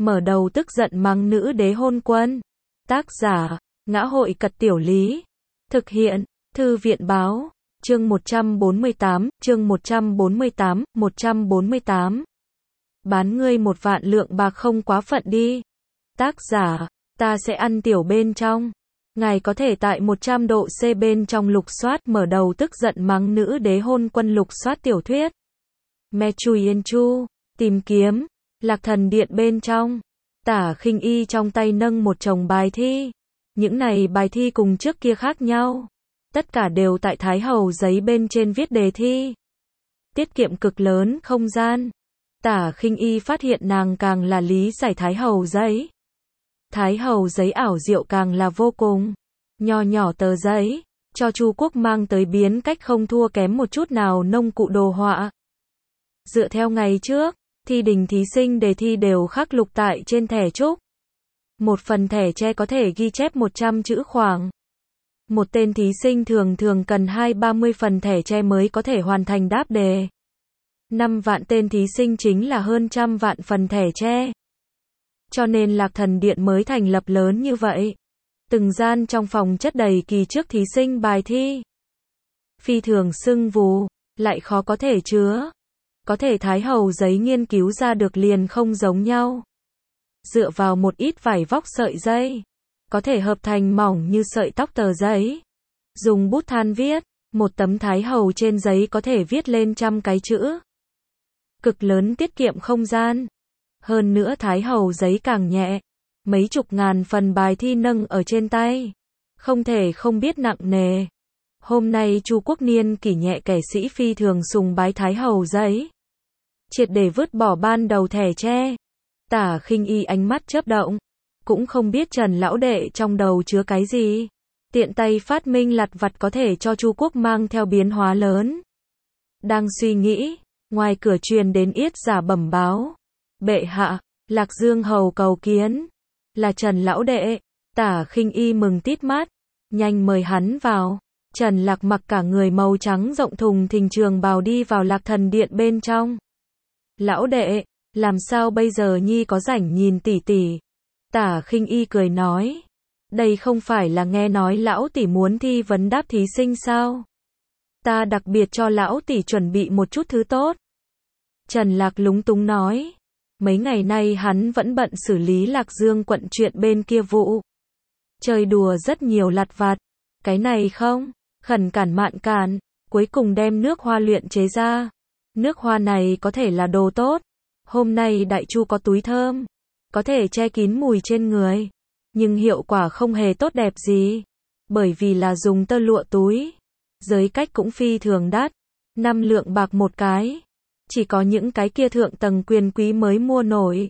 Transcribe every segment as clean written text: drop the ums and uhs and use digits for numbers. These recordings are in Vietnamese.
mở đầu tức giận mắng nữ đế hôn quân. Tác giả, Ngã hội Cật Tiểu Lý. Thực hiện, Thư viện Báo. Chương 148, chương 148. Bán ngươi 1 vạn lượng bạc không quá phận đi. Tác giả, ta sẽ ăn tiểu bên trong. Ngài có thể tại 100 độ C bên trong lục soát mở đầu tức giận mắng nữ đế hôn quân lục soát tiểu thuyết. Mechuyen Chu, tìm kiếm, Lạc Thần Điện bên trong. Tả Khinh Y trong tay nâng một chồng bài thi. Những này bài thi cùng trước kia khác nhau. Tất cả đều tại thái hầu giấy bên trên viết đề thi. Tiết kiệm cực lớn không gian. Tả Khinh Y phát hiện nàng càng là lý giải thái hầu giấy. Thái hầu giấy ảo diệu càng là vô cùng. Nho nhỏ tờ giấy, cho Chu Quốc mang tới biến cách không thua kém một chút nào nông cụ đồ họa. Dựa theo ngày trước, thi đình thí sinh đề thi đều khắc lục tại trên thẻ trúc. Một phần thẻ tre có thể ghi chép 100 chữ khoảng. Một tên thí sinh thường thường cần 20-30 phần thẻ tre mới có thể hoàn thành đáp đề. 5 vạn tên thí sinh chính là hơn 100 vạn phần thẻ tre. Cho nên Lạc Thần Điện mới thành lập lớn như vậy. Từng gian trong phòng chất đầy kỳ trước thí sinh bài thi. Phi thường sưng vù, lại khó có thể chứa. Có thể thái hầu giấy nghiên cứu ra được liền không giống nhau. Dựa vào một ít vải vóc sợi dây, có thể hợp thành mỏng như sợi tóc tờ giấy. Dùng bút than viết, một tấm thái hầu trên giấy có thể viết lên 100 cái chữ. Cực lớn tiết kiệm không gian. Hơn nữa thái hầu giấy càng nhẹ. Mấy chục ngàn phần bài thi nâng ở trên tay. Không thể không biết nặng nề. Hôm nay Chu Quốc niên kỷ nhẹ kẻ sĩ phi thường sùng bái thái hầu giấy. Triệt để vứt bỏ ban đầu thẻ tre. Tả Khinh Y ánh mắt chớp động. Cũng không biết Trần lão đệ trong đầu chứa cái gì. Tiện tay phát minh lặt vặt có thể cho Chu Quốc mang theo biến hóa lớn. Đang suy nghĩ, ngoài cửa truyền đến yết giả bẩm báo. Bệ hạ, Lạc Dương hầu cầu kiến. Là Trần lão đệ. Tả Khinh Y mừng tít mắt. Nhanh mời hắn vào. Trần Lạc mặc cả người màu trắng rộng thùng thình trường bào đi vào Lạc Thần Điện bên trong. Lão đệ, làm sao bây giờ nhi có rảnh nhìn tỷ tỷ? Tả Khinh Y cười nói. Đây không phải là nghe nói lão tỷ muốn thi vấn đáp thí sinh sao? Ta đặc biệt cho lão tỷ chuẩn bị một chút thứ tốt. Trần Lạc lúng túng nói. Mấy ngày nay hắn vẫn bận xử lý Lạc Dương quận chuyện bên kia vụ. Chơi đùa rất nhiều lặt vặt. Cái này không, khẩn cản mạn cản, cuối cùng đem nước hoa luyện chế ra. Nước hoa này có thể là đồ tốt. Hôm nay Đại Chu có túi thơm, có thể che kín mùi trên người. Nhưng hiệu quả không hề tốt đẹp gì. Bởi vì là dùng tơ lụa túi. Giới cách cũng phi thường đắt. 5 lượng bạc một cái. Chỉ có những cái kia thượng tầng quyền quý mới mua nổi.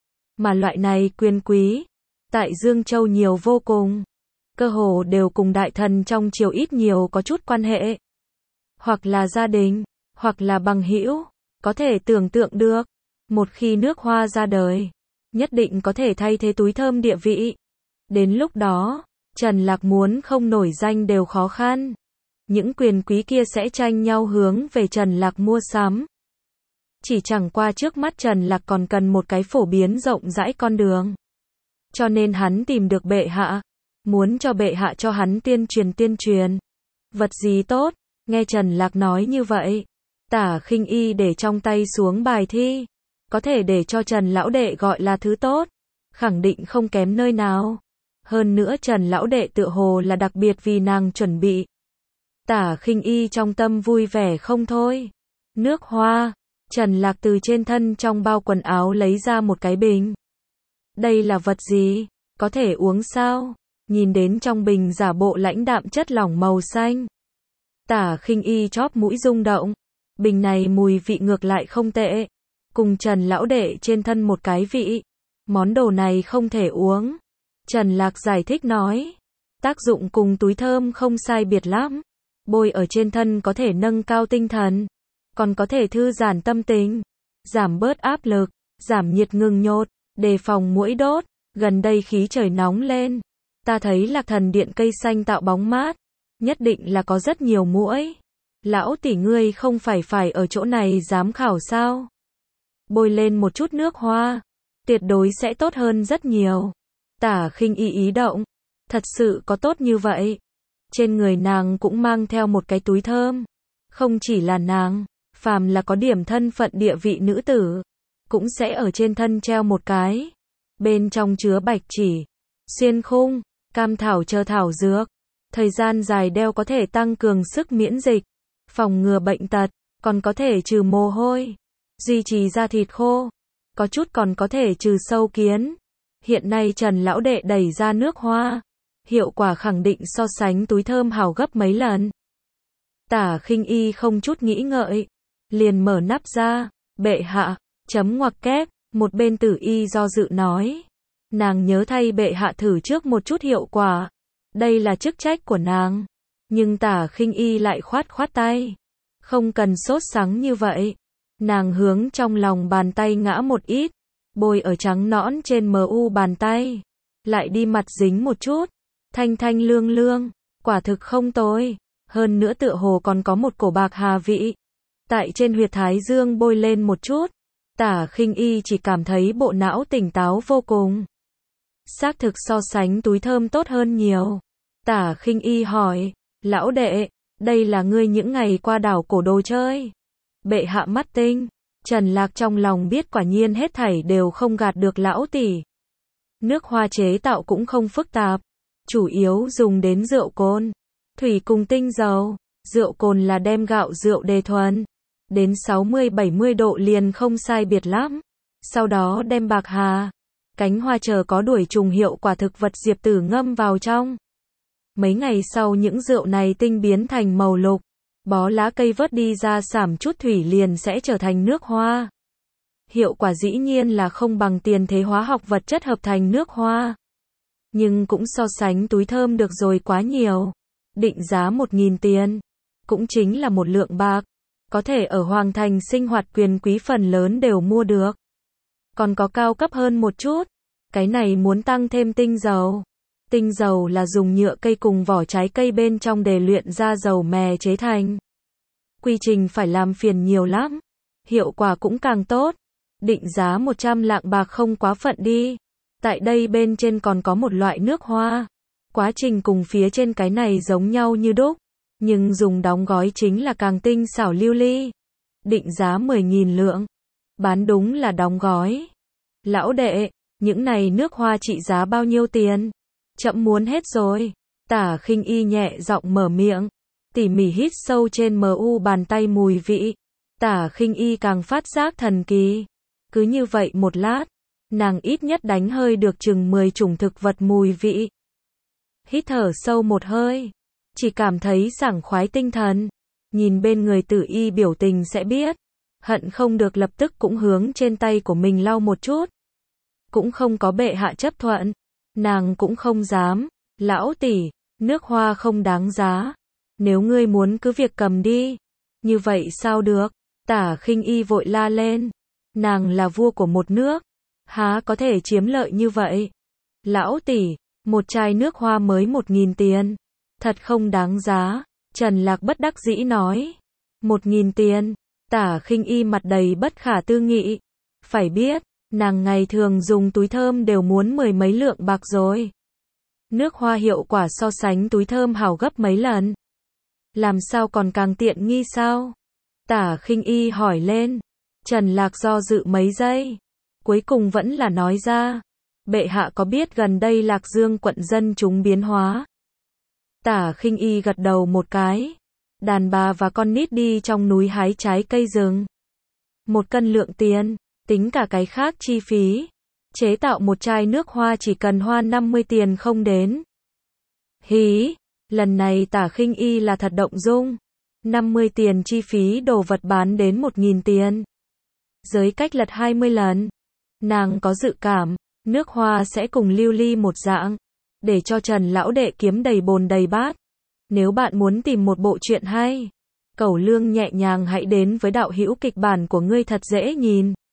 Mà loại này quyền quý, tại Dương Châu nhiều vô cùng. Cơ hồ đều cùng đại thần trong triều ít nhiều có chút quan hệ. Hoặc là gia đình, hoặc là bằng hữu. Có thể tưởng tượng được. Một khi nước hoa ra đời, nhất định có thể thay thế túi thơm địa vị. Đến lúc đó, Trần Lạc muốn không nổi danh đều khó khăn. Những quyền quý kia sẽ tranh nhau hướng về Trần Lạc mua sắm. Chỉ chẳng qua trước mắt Trần Lạc còn cần một cái phổ biến rộng rãi con đường. Cho nên hắn tìm được bệ hạ. Muốn cho bệ hạ cho hắn tiên truyền. Vật gì tốt? Nghe Trần Lạc nói như vậy. Tả Khinh Y để trong tay xuống bài thi. Có thể để cho Trần lão đệ gọi là thứ tốt. Khẳng định không kém nơi nào. Hơn nữa Trần lão đệ tựa hồ là đặc biệt vì nàng chuẩn bị. Tả Khinh Y trong tâm vui vẻ không thôi. Nước hoa. Trần Lạc từ trên thân trong bao quần áo lấy ra một cái bình. Đây là vật gì? Có thể uống sao? Nhìn đến trong bình giả bộ lãnh đạm chất lỏng màu xanh. Tả Khinh Y chóp mũi rung động. Bình này mùi vị ngược lại không tệ. Cùng Trần lão đệ trên thân một cái vị. Món đồ này không thể uống. Trần Lạc giải thích nói. Tác dụng cùng túi thơm không sai biệt lắm. Bôi ở trên thân có thể nâng cao tinh thần. Còn có thể thư giãn tâm tình. Giảm bớt áp lực. Giảm nhiệt ngừng nhột. Đề phòng muỗi đốt. Gần đây khí trời nóng lên. Ta thấy Lạc Thần Điện cây xanh tạo bóng mát. Nhất định là có rất nhiều muỗi. Lão tỷ ngươi không phải ở chỗ này giám khảo sao? Bôi lên một chút nước hoa. tuyệt đối sẽ tốt hơn rất nhiều. Tả Khinh Y ý động, thật sự có tốt như vậy. Trên người nàng cũng mang theo một cái túi thơm. Không chỉ là nàng, phàm là có điểm thân phận địa vị nữ tử, cũng sẽ ở trên thân treo một cái. Bên trong chứa bạch chỉ, xuyên khung, cam thảo chờ thảo dược. Thời gian dài đeo có thể tăng cường sức miễn dịch, phòng ngừa bệnh tật, còn có thể trừ mồ hôi, duy trì da thịt khô, có chút còn có thể trừ sâu kiến. Hiện nay Trần lão đệ đẩy ra nước hoa, hiệu quả khẳng định so sánh túi thơm hào gấp mấy lần. Tả Khinh Y không chút nghĩ ngợi, liền mở nắp ra, bệ hạ, chấm ngoặc kép, một bên Tử Y do dự nói. Nàng nhớ thay bệ hạ thử trước một chút hiệu quả, đây là chức trách của nàng. Nhưng Tả Khinh Y lại khoát khoát tay, không cần sốt sắng như vậy. Nàng hướng trong lòng bàn tay ngã một ít, bôi ở trắng nõn trên mu bàn tay, lại đi mặt dính một chút, thanh thanh lương lương, quả thực không tồi, hơn nữa tựa hồ còn có một cổ bạc hà vị. Tại trên huyệt thái dương bôi lên một chút, Tả Khinh Y chỉ cảm thấy bộ não tỉnh táo vô cùng. Xác thực so sánh túi thơm tốt hơn nhiều. Tả Khinh Y hỏi, lão đệ, đây là ngươi những ngày qua đảo cổ đồ chơi. Bệ hạ mắt tinh, Trần Lạc trong lòng biết quả nhiên hết thảy đều không gạt được lão tỷ. Nước hoa chế tạo cũng không phức tạp, chủ yếu dùng đến rượu cồn, thủy cùng tinh dầu. Rượu cồn là đem gạo rượu đề thuần, đến 60-70 độ liền không sai biệt lắm. Sau đó đem bạc hà, cánh hoa chờ có đuổi trùng hiệu quả thực vật diệp tử ngâm vào trong. Mấy ngày sau những rượu này tinh biến thành màu lục, bó lá cây vớt đi ra xảm chút thủy liền sẽ trở thành nước hoa. Hiệu quả dĩ nhiên là không bằng tiền thế hóa học vật chất hợp thành nước hoa, nhưng cũng so sánh túi thơm được rồi quá nhiều. Định giá 1.000 tiền, cũng chính là một lượng bạc, có thể ở Hoàng Thành sinh hoạt quyền quý phần lớn đều mua được. Còn có cao cấp hơn một chút, cái này muốn tăng thêm tinh dầu. Tinh dầu là dùng nhựa cây cùng vỏ trái cây bên trong để luyện ra dầu mè chế thành. Quy trình phải làm phiền nhiều lắm, hiệu quả cũng càng tốt. Định giá 100 lạng bạc không quá phận đi. Tại đây bên trên còn có một loại nước hoa, quá trình cùng phía trên cái này giống nhau như đúc, nhưng dùng đóng gói chính là càng tinh xảo lưu ly. Định giá 10.000 lượng, bán đúng là đóng gói. Lão đệ, những này nước hoa trị giá bao nhiêu tiền? Chậm muốn hết rồi. Tả Khinh Y nhẹ giọng mở miệng, tỉ mỉ hít sâu trên mu bàn tay mùi vị. Tả Khinh Y càng phát giác thần kỳ. Cứ như vậy một lát, nàng ít nhất đánh hơi được chừng 10 chủng thực vật mùi vị. Hít thở sâu một hơi, chỉ cảm thấy sảng khoái tinh thần. Nhìn bên người Tử Y biểu tình sẽ biết, hận không được lập tức cũng hướng trên tay của mình lau một chút. Cũng không có bệ hạ chấp thuận, nàng cũng không dám. Lão tỷ, nước hoa không đáng giá, nếu ngươi muốn cứ việc cầm đi. Như vậy sao được? Tả Khinh Y vội la lên, nàng là vua của một nước, há có thể chiếm lợi như vậy? Lão tỷ, một chai nước hoa mới 1.000 tiền, thật không đáng giá. Trần Lạc bất đắc dĩ nói. 1.000 tiền? Tả Khinh Y mặt đầy bất khả tư nghị. Phải biết, nàng ngày thường dùng túi thơm đều muốn 10 mấy lượng bạc rồi. Nước hoa hiệu quả so sánh túi thơm hào gấp mấy lần. Làm sao còn càng tiện nghi sao? Tả Khinh Y hỏi lên. Trần Lạc do dự mấy giây, cuối cùng vẫn là nói ra. Bệ hạ có biết gần đây Lạc Dương quận dân chúng biến hóa? Tả Khinh Y gật đầu một cái. Đàn bà và con nít đi trong núi hái trái cây rừng. 1 cân lượng tiền, tính cả cái khác chi phí. Chế tạo một chai nước hoa chỉ cần hoa 50 tiền không đến. Hí, lần này Tả Khinh Y là thật động dung. 50 tiền chi phí đồ vật bán đến 1.000 tiền. Giới cách lật 20 lần. Nàng có dự cảm, nước hoa sẽ cùng lưu ly một dạng, để cho Trần lão đệ kiếm đầy bồn đầy bát. Nếu bạn muốn tìm một bộ truyện hay, cẩu lương nhẹ nhàng hãy đến với đạo hữu kịch bản của ngươi thật dễ nhìn.